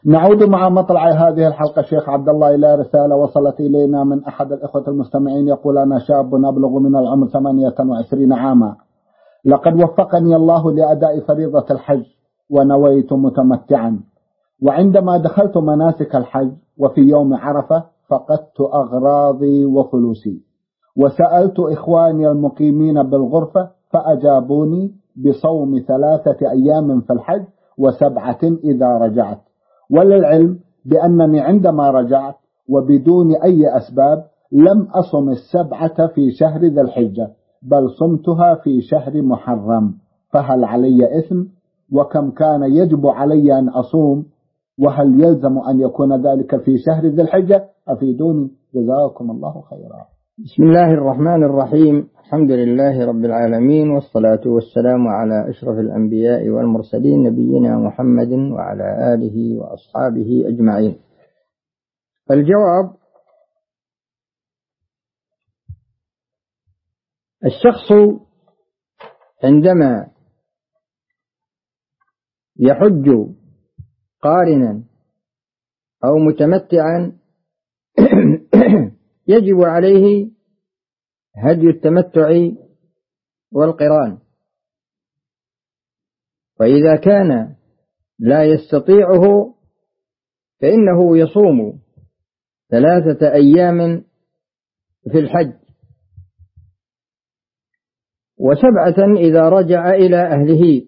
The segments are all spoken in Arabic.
نعود مع مطلع هذه الحلقة شيخ عبد الله إلى رسالة وصلت إلينا من أحد الإخوة المستمعين يقول: أنا شاب أبلغ من العمر 28 عاما، لقد وفقني الله لأداء فريضة الحج ونويت متمتعا، وعندما دخلت مناسك الحج وفي يوم عرفة فقدت أغراضي وفلوسي، وسألت إخواني المقيمين بالغرفة فأجابوني بصوم 3 أيام في الحج و7 إذا رجعت، وللعلم بأنني عندما رجعت وبدون أي أسباب لم أصم 7 في شهر ذي الحجة، بل صمتها في شهر محرم، فهل علي إثم؟ وكم كان يجب علي أن أصوم؟ وهل يلزم أن يكون ذلك في شهر ذي الحجة؟ أفيدوني جزاكم الله خيرا. بسم الله الرحمن الرحيم. الحمد لله رب العالمين، والصلاة والسلام على أشرف الأنبياء والمرسلين نبينا محمد وعلى آله وأصحابه أجمعين. الجواب: الشخص عندما يحج قارنا أو متمتعا يجب عليه هدي التمتع والقران، وإذا كان لا يستطيعه فإنه يصوم 3 أيام في الحج و7 إذا رجع إلى أهله.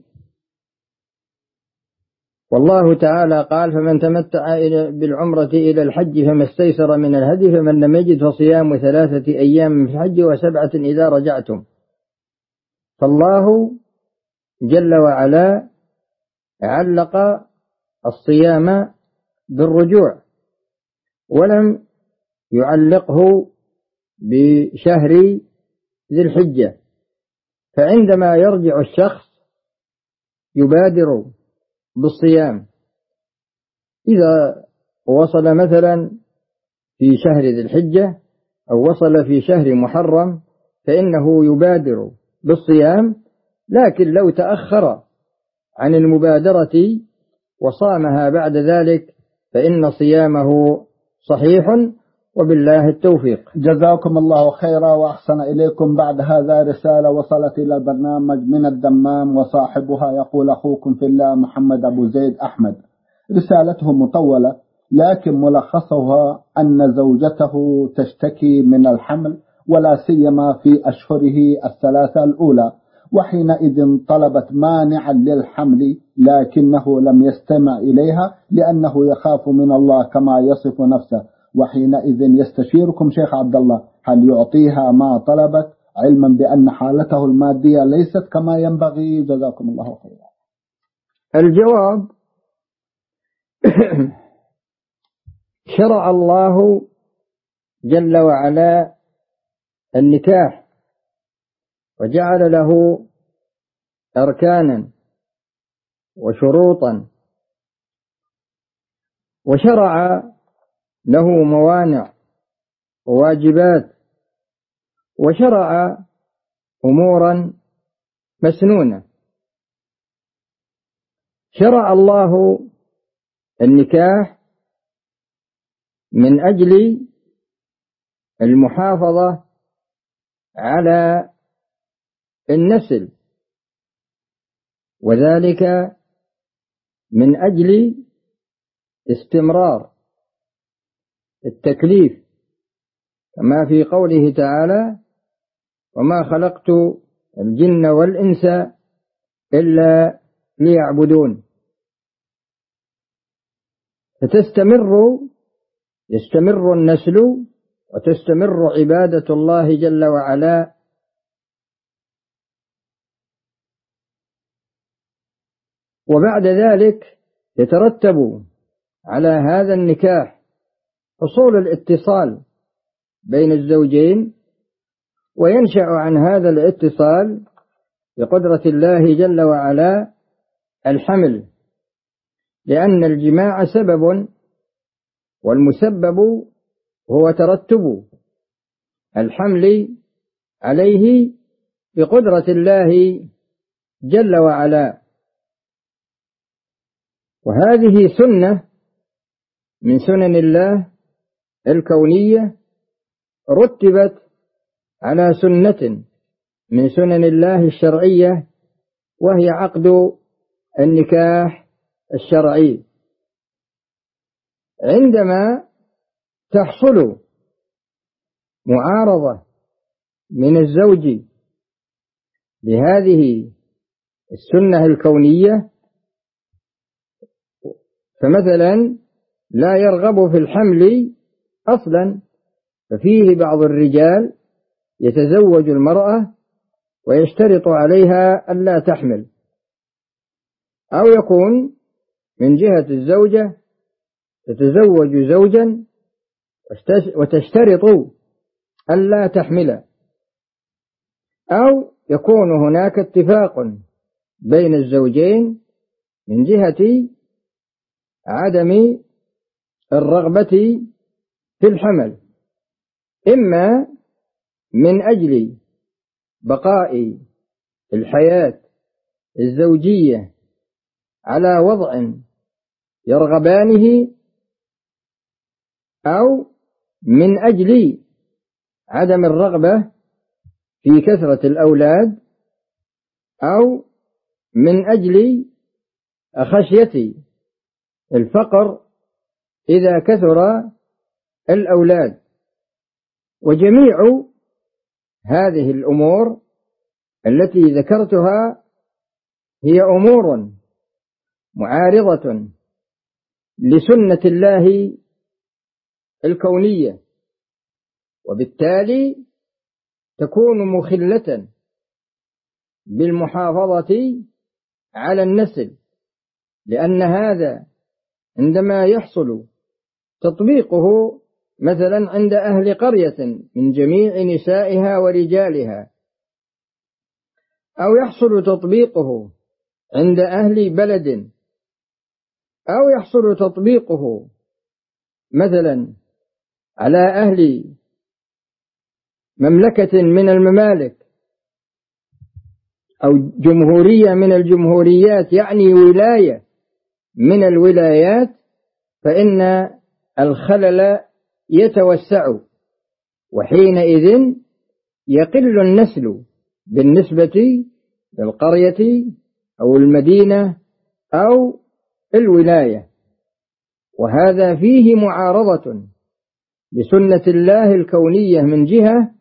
والله تعالى قال: فمن تمتع بالعمرة إلى الحج فما استيسر من الهدي، فمن لم يجد فصيام 3 أيام في الحج و7 إذا رجعتم. فالله جل وعلا علق الصيام بالرجوع ولم يعلقه بشهر ذي الحجة، فعندما يرجع الشخص يبادر بالصيام. إذا وصل مثلا في شهر ذي الحجة أو وصل في شهر محرم فإنه يبادر بالصيام، لكن لو تأخر عن المبادرة وصامها بعد ذلك فإن صيامه صحيح، وبالله التوفيق. جزاكم الله خيرا وأحسن إليكم. بعد هذا رسالة وصلت إلى البرنامج من الدمام، وصاحبها يقول: أخوكم في الله محمد أبو زيد أحمد. رسالته مطولة لكن ملخصها أن زوجته تشتكي من الحمل، ولا سيما في أشهره 3 الأولى، وحينئذ طلبت مانعا للحمل لكنه لم يستمع إليها لأنه يخاف من الله كما يصف نفسه، وحينئذ يستشيركم شيخ عبد الله هل يعطيها ما طلبت علما بأن حالته المادية ليست كما ينبغي؟ جزاكم الله خيرا. الجواب: شرع الله جل وعلا النكاح وجعل له أركانا وشروطا، وشرع له موانع وواجبات، وشرع أمورا مسنونة. شرع الله النكاح من أجل المحافظة على النسل، وذلك من أجل استمرار التكليف، كما في قوله تعالى: وما خلقت الجن والإنس إلا ليعبدون. يستمر النسل وتستمر عبادة الله جل وعلا، وبعد ذلك يترتب على هذا النكاح حصول الاتصال بين الزوجين، وينشأ عن هذا الاتصال بقدرة الله جل وعلا الحمل، لأن الجماع سبب، والمسبب هو ترتب الحمل عليه بقدرة الله جل وعلا. وهذه سنة من سنن الله الكونية رتبت على سنة من سنن الله الشرعية، وهي عقد النكاح الشرعي. عندما تحصل معارضة من الزوج لهذه السنة الكونية، فمثلا لا يرغب في الحمل أصلا، ففيه بعض الرجال يتزوج المرأة ويشترط عليها ألا تحمل، أو يكون من جهة الزوجة تتزوج زوجا وتشترط ألا تحمل، أو يكون هناك اتفاق بين الزوجين من جهة عدم الرغبة في الحمل، إما من أجل بقاء الحياة الزوجية على وضع يرغبانه، أو من أجل عدم الرغبة في كثرة الأولاد، أو من أجل خشية الفقر إذا كثر الأولاد. وجميع هذه الأمور التي ذكرتها هي أمور معارضة لسنة الله الكونية، وبالتالي تكون مخلة بالمحافظة على النسل، لأن هذا عندما يحصل تطبيقه مثلا عند أهل قرية من جميع نسائها ورجالها، أو يحصل تطبيقه عند أهل بلد، أو يحصل تطبيقه مثلا على أهل مملكة من الممالك، أو جمهورية من الجمهوريات، يعني ولاية من الولايات، فإن الخلل يتوسع، وحينئذ يقل النسل بالنسبة للقرية أو المدينة أو الولاية، وهذا فيه معارضة بسنة الله الكونية من جهة،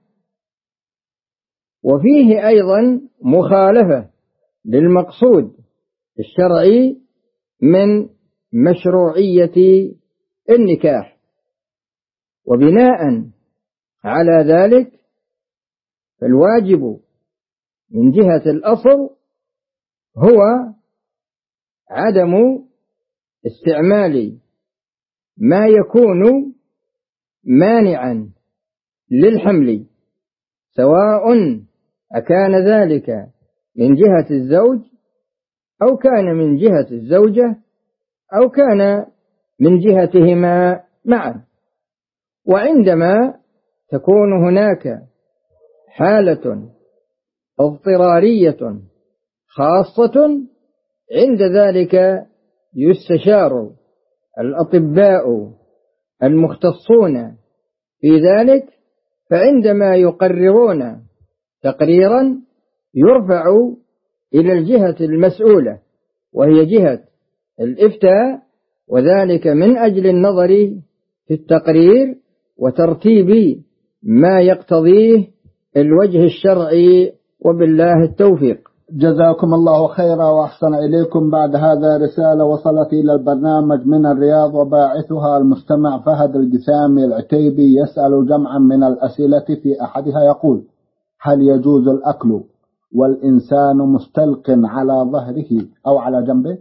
وفيه أيضا مخالفة للمقصود الشرعي من مشروعية النكاح. وبناء على ذلك فالواجب من جهة الأصل هو عدم استعمال ما يكون مانعا للحمل، سواء أكان ذلك من جهة الزوج، أو كان من جهة الزوجة، أو كان من جهتهما معا. وعندما تكون هناك حالة اضطرارية خاصة، عند ذلك يستشار الأطباء المختصون في ذلك، فعندما يقررون تقريرا يرفع إلى الجهة المسؤولة وهي جهة الإفتاء، وذلك من أجل النظر في التقرير وترتيب ما يقتضيه الوجه الشرعي، وبالله التوفيق. جزاكم الله خيرا وأحسن إليكم. بعد هذا رسالة وصلت إلى البرنامج من الرياض، وباعثها المستمع فهد الجسامي العتيبي، يسأل جمعا من الأسئلة، في أحدها يقول: هل يجوز الأكل والإنسان مستلق على ظهره أو على جنبه؟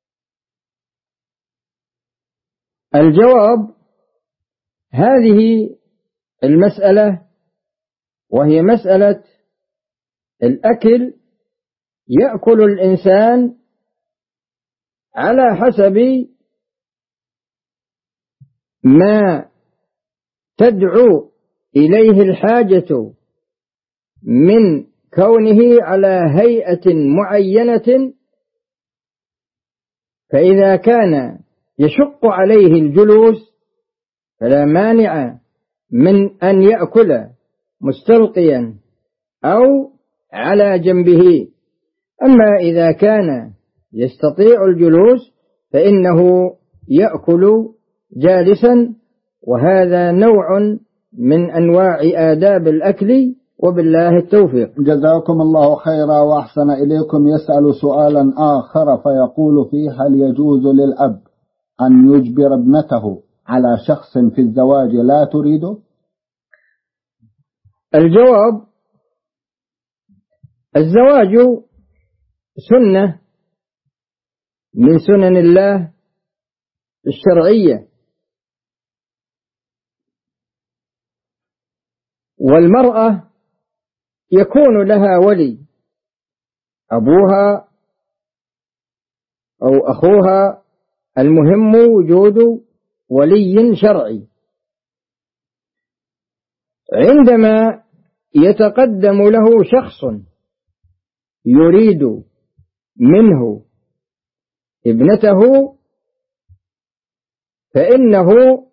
الجواب: هذه المسألة وهي مسألة الأكل، يأكل الإنسان على حسب ما تدعو إليه الحاجة من كونه على هيئة معينة، فإذا كان يشق عليه الجلوس فلا مانع من أن يأكل مستلقيا أو على جنبه. أما إذا كان يستطيع الجلوس فإنه يأكل جالسا، وهذا نوع من أنواع آداب الأكل، وبالله التوفيق. جزاكم الله خيرا وأحسن إليكم. يسأل سؤالا آخر فيقول فيه: هل يجوز للأب أن يجبر ابنته على شخص في الزواج لا تريده؟ الجواب: الزواج سنة من سنن الله الشرعية، والمرأة يكون لها ولي، أبوها أو أخوها، المهم وجود ولي شرعي. عندما يتقدم له شخص يريد منه ابنته فإنه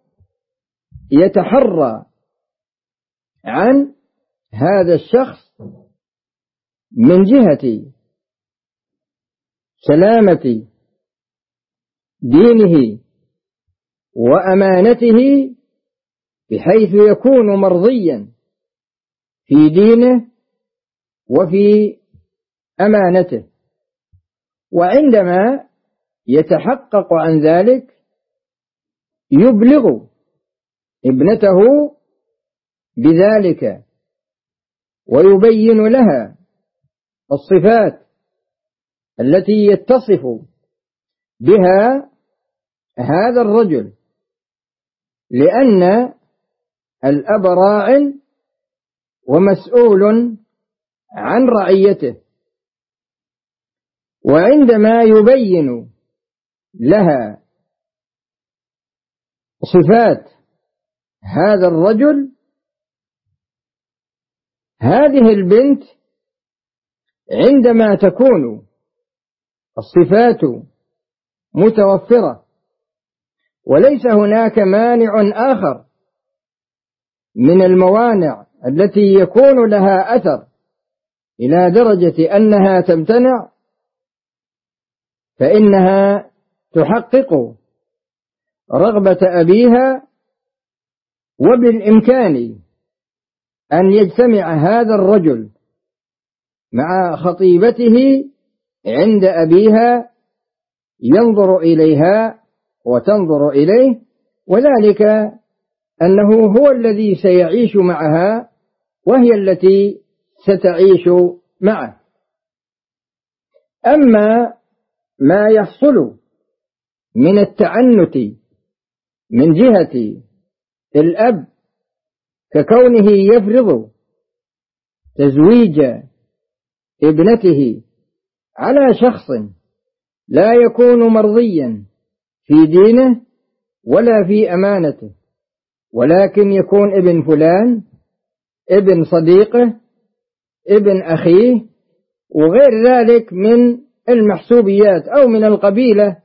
يتحرى عن هذا الشخص من جهة سلامة دينه وأمانته، بحيث يكون مرضيا في دينه وفي أمانته. وعندما يتحقق عن ذلك يبلغ ابنته بذلك ويبين لها الصفات التي يتصف بها هذا الرجل، لأن الأب راع ومسؤول عن رعيته. وعندما يبين لها صفات هذا الرجل، هذه البنت عندما تكون الصفات متوفرة وليس هناك مانع آخر من الموانع التي يكون لها أثر إلى درجة أنها تمتنع، فإنها تحقق رغبة أبيها، وبالإمكان أن يجتمع هذا الرجل مع خطيبته عند أبيها ينظر إليها وتنظر إليه، وذلك أنه هو الذي سيعيش معها وهي التي ستعيش معه. أما ما يحصل من التعنت من جهة الأب ككونه يفرض تزويج ابنته على شخص لا يكون مرضيا في دينه ولا في أمانته، ولكن يكون ابن فلان، ابن صديقه، ابن أخيه، وغير ذلك من المحسوبيات، أو من القبيلة،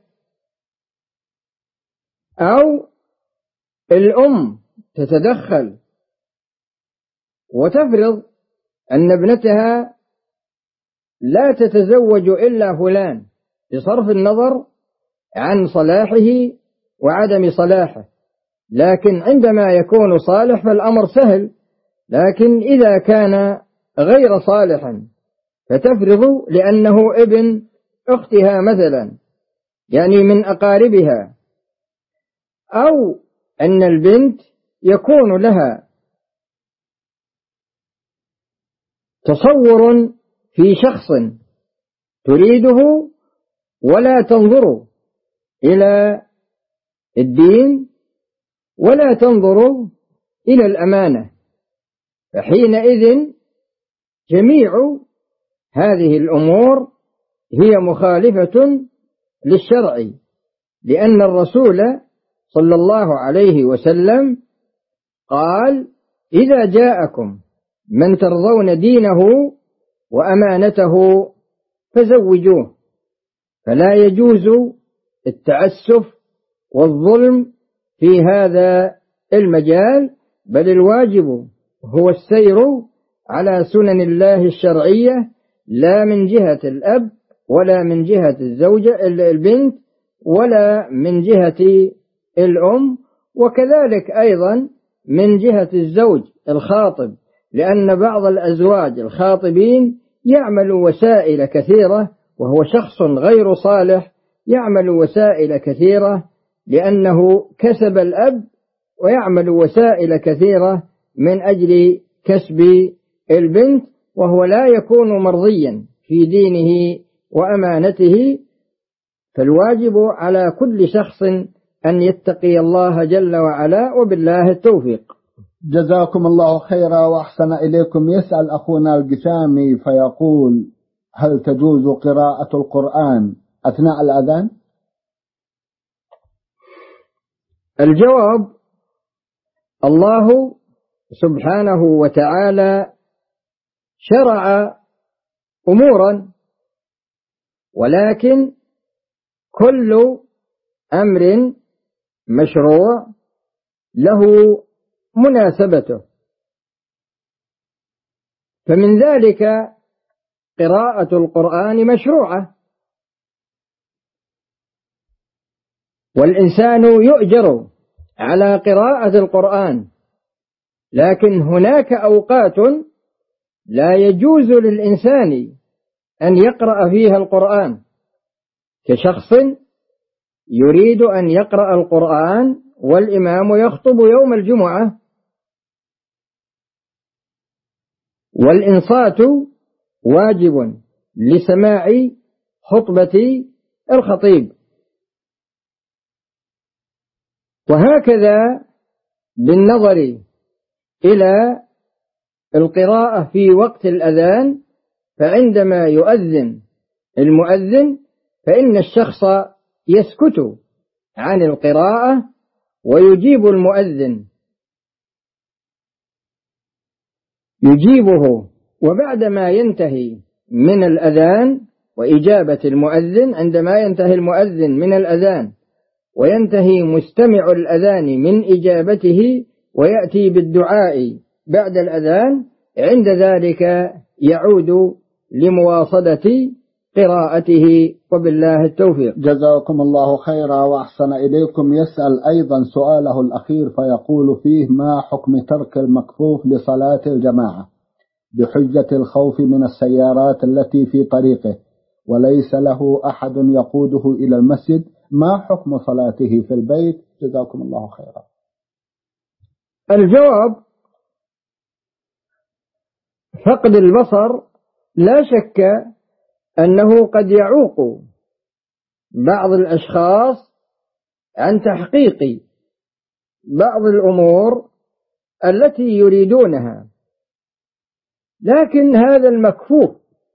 أو الأم تتدخل وتفرض أن ابنتها لا تتزوج إلا فلان بصرف النظر عن صلاحه وعدم صلاحه. لكن عندما يكون صالح فالأمر سهل، لكن إذا كان غير صالح فتفرض لأنه ابن أختها مثلا، يعني من أقاربها، أو أن البنت يكون لها تصور في شخص تريده ولا تنظر إلى الدين ولا تنظر إلى الأمانة، فحينئذ جميع هذه الأمور هي مخالفة للشرع، لأن الرسول صلى الله عليه وسلم قال: إذا جاءكم من ترضون دينه وأمانته فزوجوه. فلا يجوز التعسف والظلم في هذا المجال، بل الواجب هو السير على سنن الله الشرعية، لا من جهة الأب ولا من جهة الزوجة البنت ولا من جهة الأم، وكذلك أيضا من جهة الزوج الخاطب، لأن بعض الأزواج الخاطبين يعمل وسائل كثيرة، وهو شخص غير صالح يعمل وسائل كثيرة لأنه كسب الأب، ويعمل وسائل كثيرة من أجل كسب البنت، وهو لا يكون مرضيا في دينه وأمانته. فالواجب على كل شخص أن يتقي الله جل وعلا، وبالله التوفيق. جزاكم الله خيرا وأحسن إليكم. يسأل أخونا القسامي فيقول: هل تجوز قراءة القرآن أثناء الأذان؟ الجواب: الله سبحانه وتعالى شرع أمورا، ولكن كل أمر مشروع له مناسبته، فمن ذلك قراءة القرآن مشروعة، والإنسان يؤجر على قراءة القرآن، لكن هناك أوقات لا يجوز للإنسان أن يقرأ فيها القرآن، كشخص يريد أن يقرأ القرآن والإمام يخطب يوم الجمعة، والإنصات واجب لسماع خطبة الخطيب. وهكذا بالنظر إلى القراءة في وقت الأذان، فعندما يؤذن المؤذن فإن الشخص يسكت عن القراءة ويجيب المؤذن، يجيبه، وبعدما ينتهي من الأذان وإجابة المؤذن، عندما ينتهي المؤذن من الأذان وينتهي مستمع الأذان من إجابته ويأتي بالدعاء بعد الأذان، عند ذلك يعود لمواصلة قراءته، وبالله التوفيق. جزاكم الله خيرا وأحسن إليكم. يسأل أيضا سؤاله الأخير فيقول فيه: ما حكم ترك المكفوف لصلاة الجماعة بحجة الخوف من السيارات التي في طريقه وليس له أحد يقوده إلى المسجد؟ ما حكم صلاته في البيت؟ جزاكم الله خيرا. الجواب: فقد البصر لا شك أنه قد يعوق بعض الأشخاص عن تحقيق بعض الأمور التي يريدونها، لكن هذا المكفوف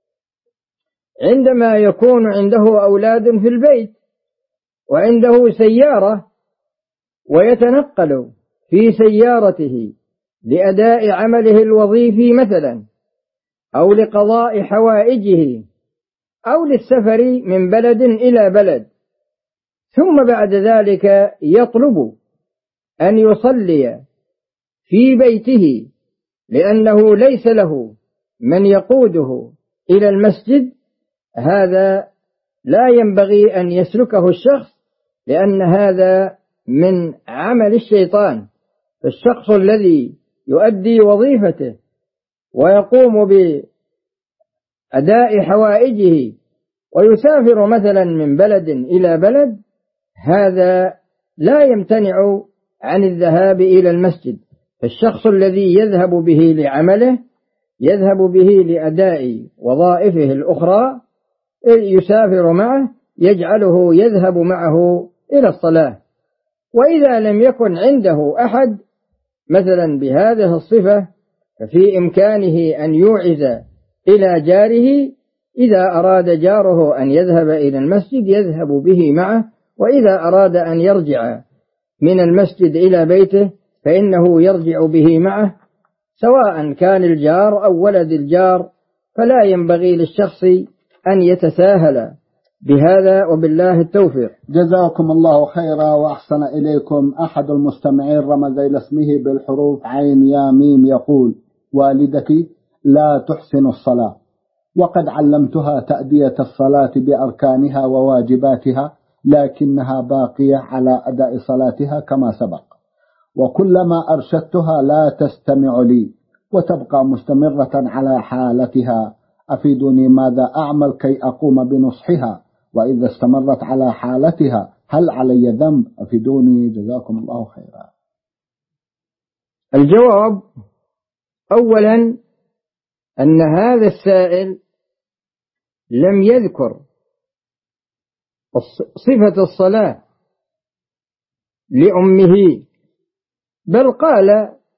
عندما يكون عنده أولاد في البيت وعنده سيارة ويتنقل في سيارته لأداء عمله الوظيفي مثلا، أو لقضاء حوائجه، أو للسفر من بلد إلى بلد، ثم بعد ذلك يطلب أن يصلي في بيته لأنه ليس له من يقوده إلى المسجد، هذا لا ينبغي أن يسلكه الشخص، لأن هذا من عمل الشيطان. فالشخص الذي يؤدي وظيفته ويقوم بأداء حوائجه ويسافر مثلا من بلد إلى بلد، هذا لا يمتنع عن الذهاب إلى المسجد. فالشخص الذي يذهب به لعمله، يذهب به لأداء وظائفه الأخرى، يسافر معه، يجعله يذهب معه إلى الصلاة. وإذا لم يكن عنده أحد مثلا بهذه الصفة، ففي إمكانه أن يوعز إلى جاره، إذا أراد جاره أن يذهب إلى المسجد يذهب به معه، وإذا أراد أن يرجع من المسجد إلى بيته فإنه يرجع به معه، سواء كان الجار أو ولد الجار. فلا ينبغي للشخص أن يتساهل بهذا وبالله التوفيق. جزاكم الله خيرا وأحسن إليكم. أحد المستمعين رمز إلى اسمه بالحروف عين يا ميم يقول: والدتي لا تحسن الصلاة، وقد علمتها تأدية الصلاة بأركانها وواجباتها، لكنها باقية على أداء صلاتها كما سبق، وكلما أرشدتها لا تستمع لي وتبقى مستمرة على حالتها. أفيدوني ماذا أعمل كي أقوم بنصحها؟ وإذا استمرت على حالتها هل علي ذنب؟ أفيدوني جزاكم الله خيرا. الجواب: أولا أن هذا السائل لم يذكر صفة الصلاة لأمه، بل قال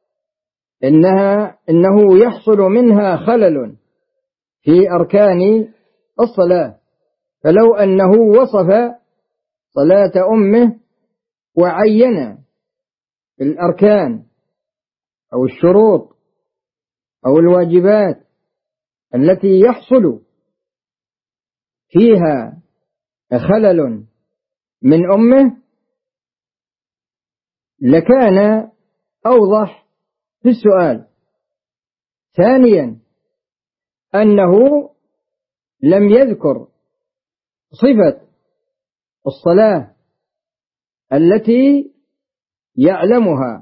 إنه يحصل منها خلل في أركان الصلاة، فلو أنه وصف صلاة أمه وعين الأركان أو الشروط أو الواجبات التي يحصل فيها خلل من أمه لكان أوضح في السؤال. ثانيا أنه لم يذكر صفة الصلاة التي يعلمها،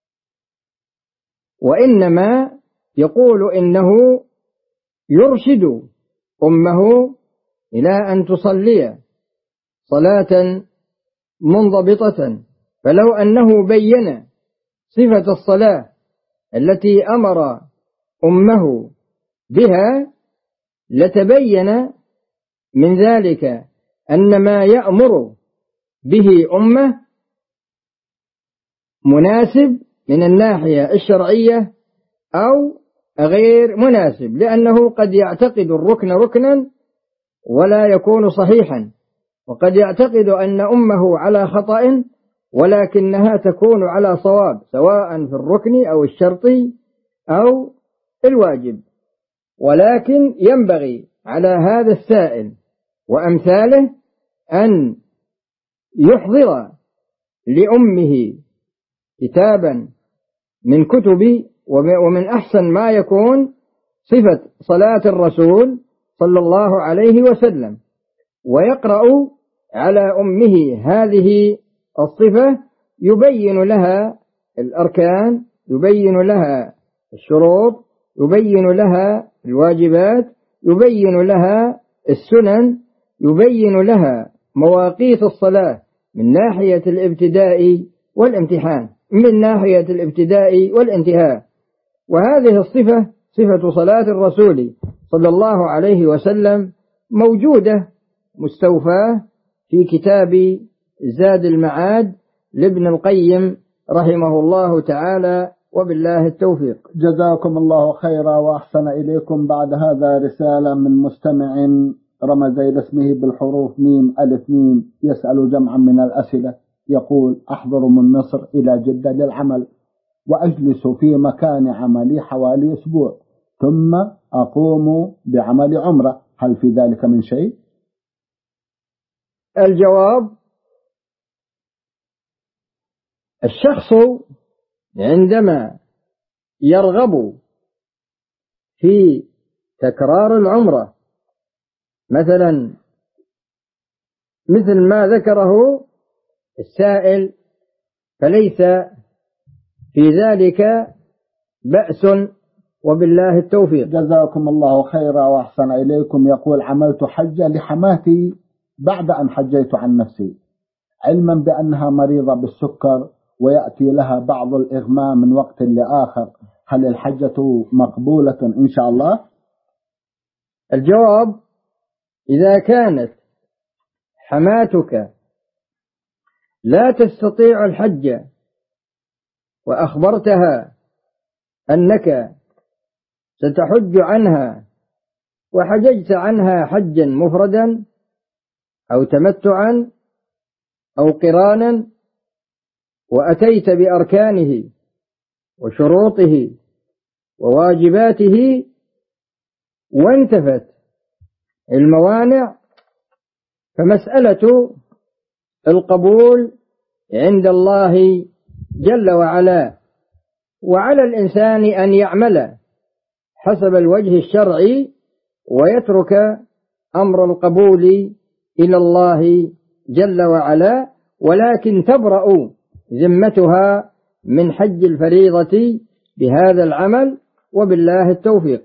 وإنما يقول إنه يرشد أمه إلى أن تصلي صلاة منضبطة، فلو أنه بين صفة الصلاة التي أمر أمه بها لتبين من ذلك أن ما يأمر به أمه مناسب من الناحية الشرعية أو غير مناسب، لأنه قد يعتقد الركن ركنا ولا يكون صحيحا، وقد يعتقد أن أمه على خطأ ولكنها تكون على صواب، سواء في الركن أو الشرطي أو الواجب. ولكن ينبغي على هذا السائل وأمثاله أن يحضر لأمه كتابا من كتب، ومن أحسن ما يكون صفة صلاة الرسول صلى الله عليه وسلم، ويقرأ على أمه هذه الصفة، يبين لها الأركان، يبين لها الشروط، يبين لها الواجبات، يبين لها السنن، يبين لها مواقيت الصلاة من ناحية الابتداء والامتحان، من ناحية الابتداء والانتهاء. وهذه الصفة صفة صلاة الرسول صلى الله عليه وسلم موجودة مستوفاة في كتاب زاد المعاد لابن القيم رحمه الله تعالى، وبالله التوفيق. جزاكم الله خيرا وأحسن إليكم. بعد هذا رسالة من مستمع رمز إلى اسمه بالحروف ميم ألف ميم، يسأل جمعا من الأسئلة، يقول: أحضر من مصر إلى جدة للعمل، وأجلس في مكان عملي حوالي أسبوع، ثم أقوم بعمل عمرة، هل في ذلك من شيء؟ الجواب: الشخص عندما يرغب في تكرار العمرة مثلا مثل ما ذكره السائل فليس في ذلك بأس، وبالله التوفيق. جزاكم الله خيرا وأحسن إليكم. يقول: عملت حجة لحماتي بعد أن حجيت عن نفسي، علما بأنها مريضة بالسكر ويأتي لها بعض الإغماء من وقت لآخر، هل الحجة مقبولة إن شاء الله؟ الجواب: إذا كانت حماتك لا تستطيع الحج وأخبرتها أنك ستحج عنها وحججت عنها حجا مفردا أو تمتعا أو قرانا، وأتيت بأركانه وشروطه وواجباته وانتفت الموانع، فمسألة القبول عند الله جل وعلا، وعلى الإنسان أن يعمل حسب الوجه الشرعي ويترك أمر القبول إلى الله جل وعلا، ولكن تبرأ ذمتها من حج الفريضة بهذا العمل، وبالله التوفيق.